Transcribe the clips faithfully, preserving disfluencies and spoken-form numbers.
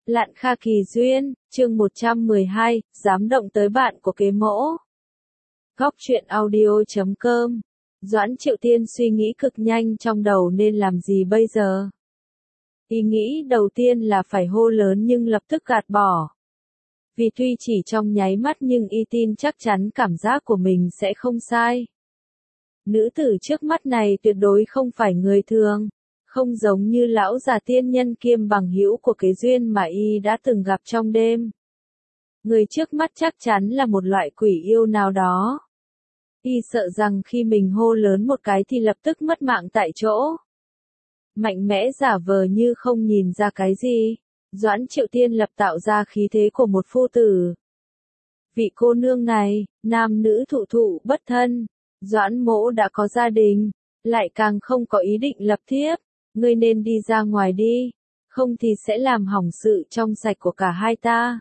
Lạn Kha kỳ duyên, chương một trăm mười hai, dám động tới bạn của kế mẫu. Góc truyện audio chấm com. Doãn Triệu Tiên suy nghĩ cực nhanh trong đầu nên làm gì bây giờ. Ý nghĩ đầu tiên là phải hô lớn nhưng lập tức gạt bỏ. Vì tuy chỉ trong nháy mắt nhưng y tin chắc chắn cảm giác của mình sẽ không sai. Nữ tử trước mắt này tuyệt đối không phải người thường. Không giống như lão già tiên nhân kiêm bằng hữu của Kế Duyên mà y đã từng gặp trong đêm. Người trước mắt chắc chắn là một loại quỷ yêu nào đó. Y sợ rằng khi mình hô lớn một cái thì lập tức mất mạng tại chỗ. Mạnh mẽ giả vờ như không nhìn ra cái gì. Doãn Triệu Tiên lập tạo ra khí thế của một phu tử. Vị cô nương này, nam nữ thụ thụ bất thân. Doãn mỗ đã có gia đình, lại càng không có ý định lập thiếp. Ngươi nên đi ra ngoài đi, không thì sẽ làm hỏng sự trong sạch của cả hai ta.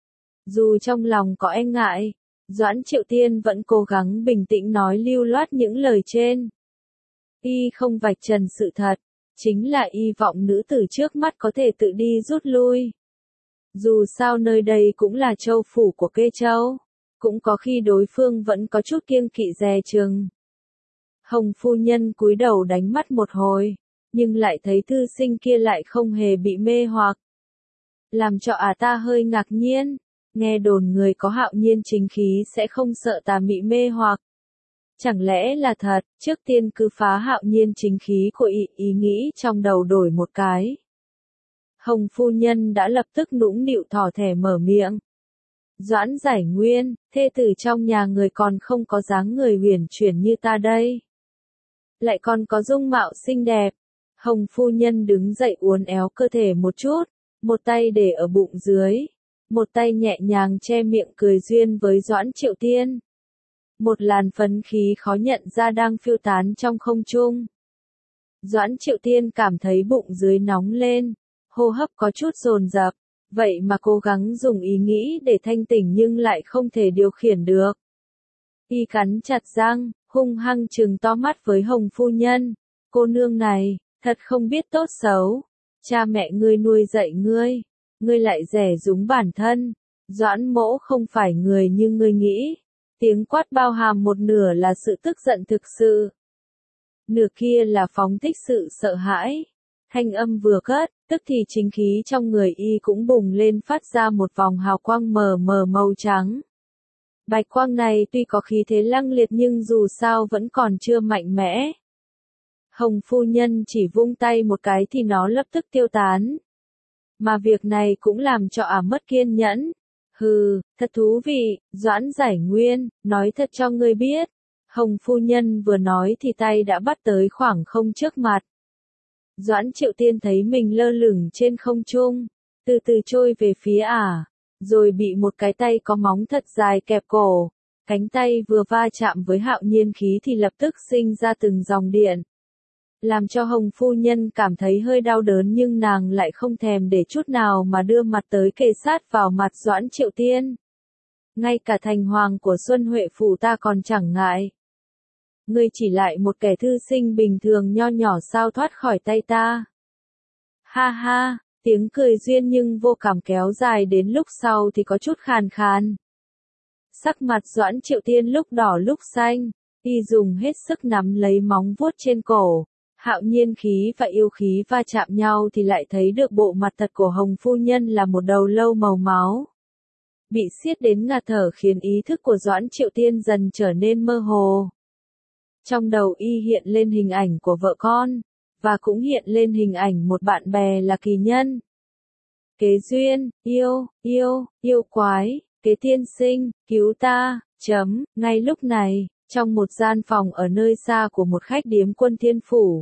Dù trong lòng có e ngại, Doãn Triệu Tiên vẫn cố gắng bình tĩnh nói lưu loát những lời trên. Y không vạch trần sự thật, chính là y vọng nữ tử trước mắt có thể tự đi rút lui. Dù sao nơi đây cũng là châu phủ của Kê Châu, cũng có khi đối phương vẫn có chút kiêng kỵ dè chừng. Hồng phu nhân cúi đầu đánh mắt một hồi. Nhưng lại thấy thư sinh kia lại không hề bị mê hoặc. Làm cho à ta hơi ngạc nhiên, nghe đồn người có hạo nhiên chính khí sẽ không sợ tà mị mê hoặc. Chẳng lẽ là thật, trước tiên cứ phá hạo nhiên chính khí của ý, ý nghĩ trong đầu đổi một cái. Hồng phu nhân đã lập tức nũng nịu thỏ thẻ mở miệng. Doãn Giải Nguyên, thê tử trong nhà người còn không có dáng người huyền chuyển như ta đây. Lại còn có dung mạo xinh đẹp. Hồng phu nhân đứng dậy uốn éo cơ thể một chút, một tay để ở bụng dưới, một tay nhẹ nhàng che miệng cười duyên với Doãn Triệu Tiên. Một làn phấn khí khó nhận ra đang phiêu tán trong không trung. Doãn Triệu Tiên cảm thấy bụng dưới nóng lên, hô hấp có chút dồn dập, vậy mà cố gắng dùng ý nghĩ để thanh tỉnh nhưng lại không thể điều khiển được. Y cắn chặt răng, hung hăng trừng to mắt với Hồng phu nhân, cô nương này. Thật không biết tốt xấu, cha mẹ ngươi nuôi dạy ngươi, ngươi lại dè dúng bản thân, Doãn mỗ không phải người như ngươi nghĩ. Tiếng quát bao hàm một nửa là sự tức giận thực sự, nửa kia là phóng thích sự sợ hãi. Thanh âm vừa cất, tức thì chính khí trong người y cũng bùng lên phát ra một vòng hào quang mờ mờ màu trắng. Bạch quang này tuy có khí thế lăng liệt nhưng dù sao vẫn còn chưa mạnh mẽ. Hồng phu nhân chỉ vung tay một cái thì nó lập tức tiêu tán. Mà việc này cũng làm cho ả mất kiên nhẫn. Hừ, thật thú vị, Doãn Giải Nguyên, nói thật cho ngươi biết. Hồng phu nhân vừa nói thì tay đã bắt tới khoảng không trước mặt. Doãn Triệu Tiên thấy mình lơ lửng trên không trung, từ từ trôi về phía ả, rồi bị một cái tay có móng thật dài kẹp cổ. Cánh tay vừa va chạm với hạo nhiên khí thì lập tức sinh ra từng dòng điện. Làm cho Hồng phu nhân cảm thấy hơi đau đớn nhưng nàng lại không thèm để chút nào mà đưa mặt tới kề sát vào mặt Doãn Triệu Tiên. Ngay cả thành hoàng của Xuân Huệ phủ ta còn chẳng ngại. Ngươi chỉ lại một kẻ thư sinh bình thường nho nhỏ sao thoát khỏi tay ta. Ha ha, tiếng cười duyên nhưng vô cảm kéo dài đến lúc sau thì có chút khàn khàn. Sắc mặt Doãn Triệu Tiên lúc đỏ lúc xanh, y dùng hết sức nắm lấy móng vuốt trên cổ. Hạo nhiên khí và yêu khí va chạm nhau thì lại thấy được bộ mặt thật của Hồng phu nhân là một đầu lâu màu máu. Bị siết đến ngạt thở khiến ý thức của Doãn Triệu Tiên dần trở nên mơ hồ. Trong đầu y hiện lên hình ảnh của vợ con, và cũng hiện lên hình ảnh một bạn bè là kỳ nhân. Kế Duyên, yêu, yêu, yêu quái, Kế tiên sinh, cứu ta, chấm, ngay lúc này. Trong một gian phòng ở nơi xa của một khách điếm Quân Thiên Phủ.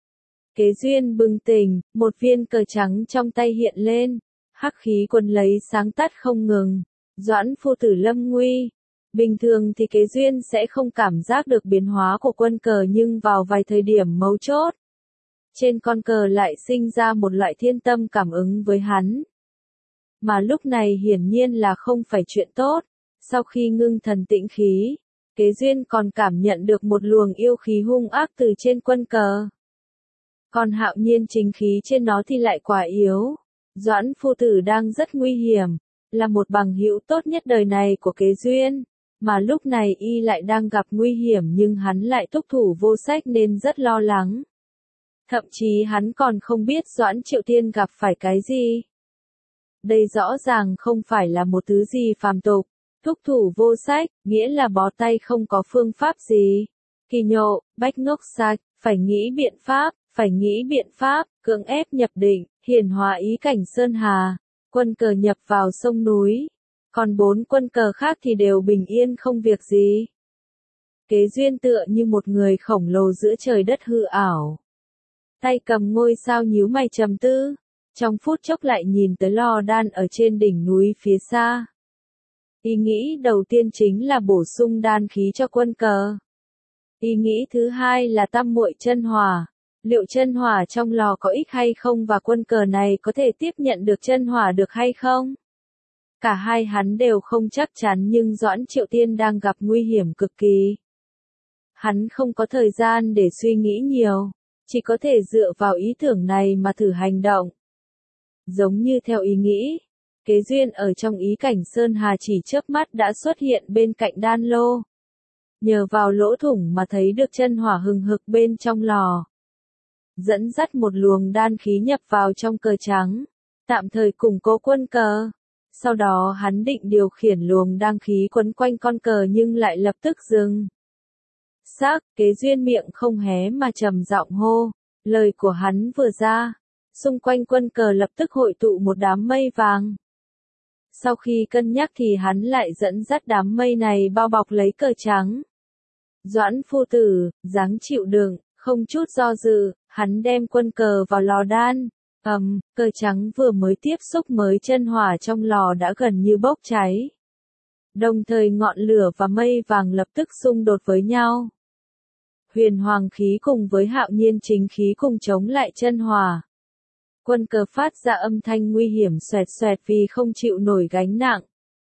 Kế Duyên bừng tỉnh, một viên cờ trắng trong tay hiện lên, hắc khí quấn lấy sáng tắt không ngừng. Doãn phu tử lâm nguy. Bình thường thì Kế Duyên sẽ không cảm giác được biến hóa của quân cờ nhưng vào vài thời điểm mấu chốt. Trên con cờ lại sinh ra một loại thiên tâm cảm ứng với hắn. Mà lúc này hiển nhiên là không phải chuyện tốt, sau khi ngưng thần tĩnh khí. Kế Duyên còn cảm nhận được một luồng yêu khí hung ác từ trên quân cờ. Còn hạo nhiên chính khí trên nó thì lại quá yếu. Doãn phu tử đang rất nguy hiểm, là một bằng hữu tốt nhất đời này của Kế Duyên, mà lúc này y lại đang gặp nguy hiểm nhưng hắn lại thúc thủ vô sách nên rất lo lắng. Thậm chí hắn còn không biết Doãn Triệu Tiên gặp phải cái gì. Đây rõ ràng không phải là một thứ gì phàm tục, thúc thủ vô sách, nghĩa là bó tay không có phương pháp gì. Kỳ nhộ, bách ngốc sạch, phải nghĩ biện pháp, phải nghĩ biện pháp, cưỡng ép nhập định, hiển hóa ý cảnh Sơn Hà, quân cờ nhập vào sông núi. Còn bốn quân cờ khác thì đều bình yên không việc gì. Kế Duyên tựa như một người khổng lồ giữa trời đất hư ảo. Tay cầm ngôi sao nhíu mày trầm tư, trong phút chốc lại nhìn tới lò đan ở trên đỉnh núi phía xa. Ý nghĩ đầu tiên chính là bổ sung đan khí cho quân cờ. Ý nghĩ thứ hai là tam muội chân hỏa. Liệu chân hỏa trong lò có ích hay không và quân cờ này có thể tiếp nhận được chân hỏa được hay không? Cả hai hắn đều không chắc chắn nhưng Doãn Triệu Tiên đang gặp nguy hiểm cực kỳ. Hắn không có thời gian để suy nghĩ nhiều, chỉ có thể dựa vào ý tưởng này mà thử hành động. Giống như theo ý nghĩ, Kế Duyên ở trong ý cảnh Sơn Hà chỉ chớp mắt đã xuất hiện bên cạnh đan lô. Nhờ vào lỗ thủng mà thấy được chân hỏa hừng hực bên trong lò. Dẫn dắt một luồng đan khí nhập vào trong cờ trắng, tạm thời củng cố quân cờ. Sau đó hắn định điều khiển luồng đan khí quấn quanh con cờ nhưng lại lập tức dừng. Xác, Kế Duyên miệng không hé mà trầm giọng hô, lời của hắn vừa ra, xung quanh quân cờ lập tức hội tụ một đám mây vàng. Sau khi cân nhắc thì hắn lại dẫn dắt đám mây này bao bọc lấy cờ trắng. Doãn phu tử, dáng chịu đựng, không chút do dự, hắn đem quân cờ vào lò đan. Ầm, um, cờ trắng vừa mới tiếp xúc mới chân hỏa trong lò đã gần như bốc cháy. Đồng thời ngọn lửa và mây vàng lập tức xung đột với nhau. Huyền hoàng khí cùng với hạo nhiên chính khí cùng chống lại chân hỏa. Quân cờ phát ra âm thanh nguy hiểm xoẹt xoẹt vì không chịu nổi gánh nặng.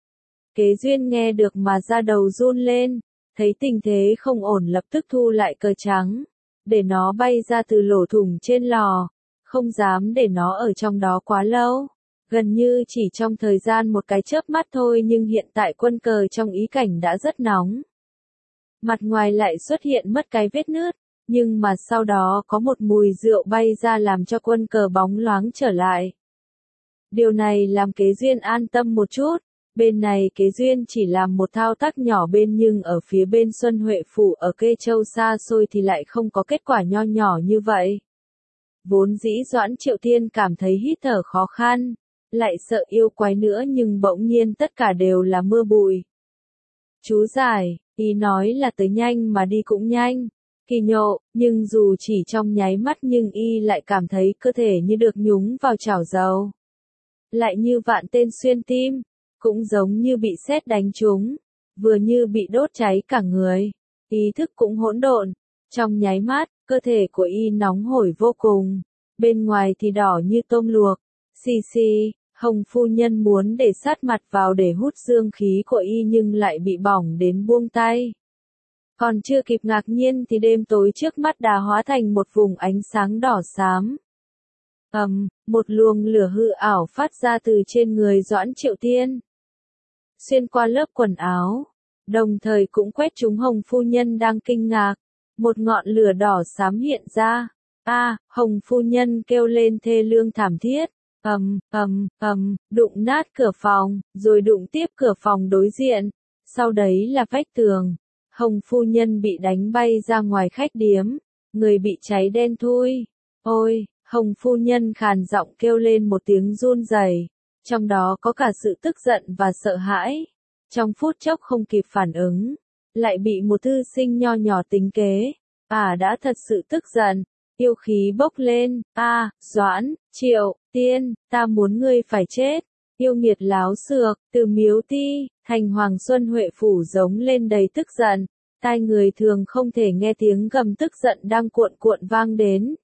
Kế Duyên nghe được mà da đầu run lên, thấy tình thế không ổn lập tức thu lại cờ trắng, để nó bay ra từ lỗ thủng trên lò, không dám để nó ở trong đó quá lâu. Gần như chỉ trong thời gian một cái chớp mắt thôi nhưng hiện tại quân cờ trong ý cảnh đã rất nóng. Mặt ngoài lại xuất hiện mất cái vết nứt, nhưng mà sau đó có một mùi rượu bay ra làm cho quân cờ bóng loáng trở lại. Điều này làm Kế Duyên an tâm một chút, bên này Kế Duyên chỉ làm một thao tác nhỏ bên nhưng ở phía bên Xuân Huệ Phủ ở Kê Châu xa xôi thì lại không có kết quả nho nhỏ như vậy. Vốn dĩ Doãn Triệu Tiên cảm thấy hít thở khó khăn, lại sợ yêu quái nữa nhưng bỗng nhiên tất cả đều là mưa bụi. Chú giải, ý nói là tới nhanh mà đi cũng nhanh. Kỳ nhộ, nhưng dù chỉ trong nháy mắt nhưng y lại cảm thấy cơ thể như được nhúng vào chảo dầu. Lại như vạn tên xuyên tim, cũng giống như bị sét đánh trúng, vừa như bị đốt cháy cả người. Ý thức cũng hỗn độn, trong nháy mắt, cơ thể của y nóng hổi vô cùng, bên ngoài thì đỏ như tôm luộc. Xì xì, Hồng phu nhân muốn để sát mặt vào để hút dương khí của y nhưng lại bị bỏng đến buông tay. Còn chưa kịp ngạc nhiên thì đêm tối trước mắt đã hóa thành một vùng ánh sáng đỏ xám. Ầm, um, một luồng lửa hư ảo phát ra từ trên người Doãn Triệu Tiên. Xuyên qua lớp quần áo, đồng thời cũng quét trúng Hồng phu nhân đang kinh ngạc. Một ngọn lửa đỏ xám hiện ra. A, à, Hồng phu nhân kêu lên thê lương thảm thiết. Ầm, ầm, ầm, đụng nát cửa phòng, rồi đụng tiếp cửa phòng đối diện. Sau đấy là vách tường. Hồng phu nhân bị đánh bay ra ngoài khách điếm, người bị cháy đen thui. Ôi, Hồng phu nhân khàn giọng kêu lên một tiếng run rẩy, trong đó có cả sự tức giận và sợ hãi. Trong phút chốc không kịp phản ứng, lại bị một thư sinh nho nhỏ tính kế. À đã thật sự tức giận, yêu khí bốc lên. A, à, Doãn, Triệu, Tiên, ta muốn ngươi phải chết. Yêu nghiệt láo xược, từ Miếu Ti, thành Hoàng Xuân Huệ Phủ giống lên đầy tức giận, tai người thường không thể nghe tiếng gầm tức giận đang cuộn cuộn vang đến.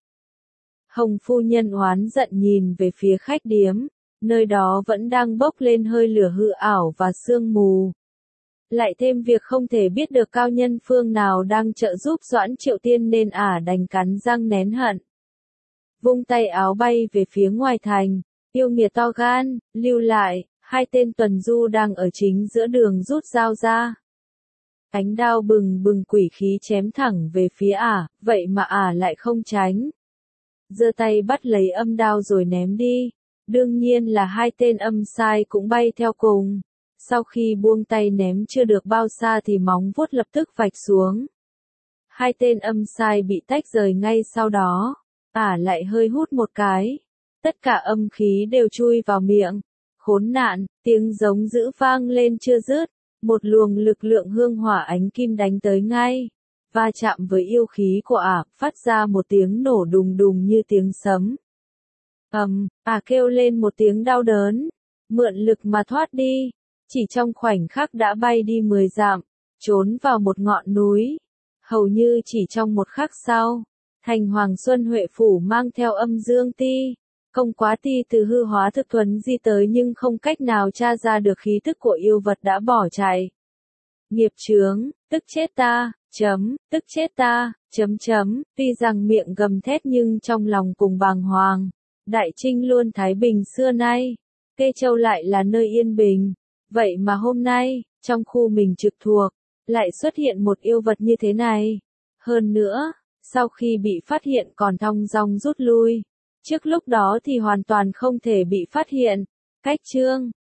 Hồng phu nhân oán giận nhìn về phía khách điếm, nơi đó vẫn đang bốc lên hơi lửa hư ảo và sương mù. Lại thêm việc không thể biết được cao nhân phương nào đang trợ giúp Doãn Triệu Tiên nên ả đành cắn răng nén hận. Vung tay áo bay về phía ngoài thành, Yêu nghiệt to gan, lưu lại, hai tên tuần du đang ở chính giữa đường rút dao ra. Ánh đao bừng bừng quỷ khí chém thẳng về phía ả, vậy mà ả lại không tránh. Giơ tay bắt lấy âm đao rồi ném đi. Đương nhiên là hai tên âm sai cũng bay theo cùng. Sau khi buông tay ném chưa được bao xa thì móng vuốt lập tức vạch xuống. Hai tên âm sai bị tách rời ngay sau đó. Ả lại hơi hút một cái. Tất cả âm khí đều chui vào miệng. Khốn nạn, tiếng giống dữ vang lên chưa dứt. Một luồng lực lượng hương hỏa ánh kim đánh tới ngay. Va chạm với yêu khí của ả, phát ra một tiếng nổ đùng đùng như tiếng sấm. Ầm, ả kêu lên một tiếng đau đớn. Mượn lực mà thoát đi. Chỉ trong khoảnh khắc đã bay đi mười dặm. Trốn vào một ngọn núi. Hầu như chỉ trong một khắc sau. Thành Hoàng Xuân Huệ Phủ mang theo âm dương ti. Không quá ti từ hư hóa thực thuần di tới nhưng không cách nào tra ra được khí tức của yêu vật đã bỏ chạy. Nghiệp chướng, tức chết ta, chấm, tức chết ta, chấm chấm, tuy rằng miệng gầm thét nhưng trong lòng cùng bàng hoàng. Đại Trinh luôn thái bình xưa nay, Kê Châu lại là nơi yên bình. Vậy mà hôm nay, trong khu mình trực thuộc, lại xuất hiện một yêu vật như thế này. Hơn nữa, sau khi bị phát hiện còn thong dong rút lui. Trước lúc đó thì hoàn toàn không thể bị phát hiện. Cách chương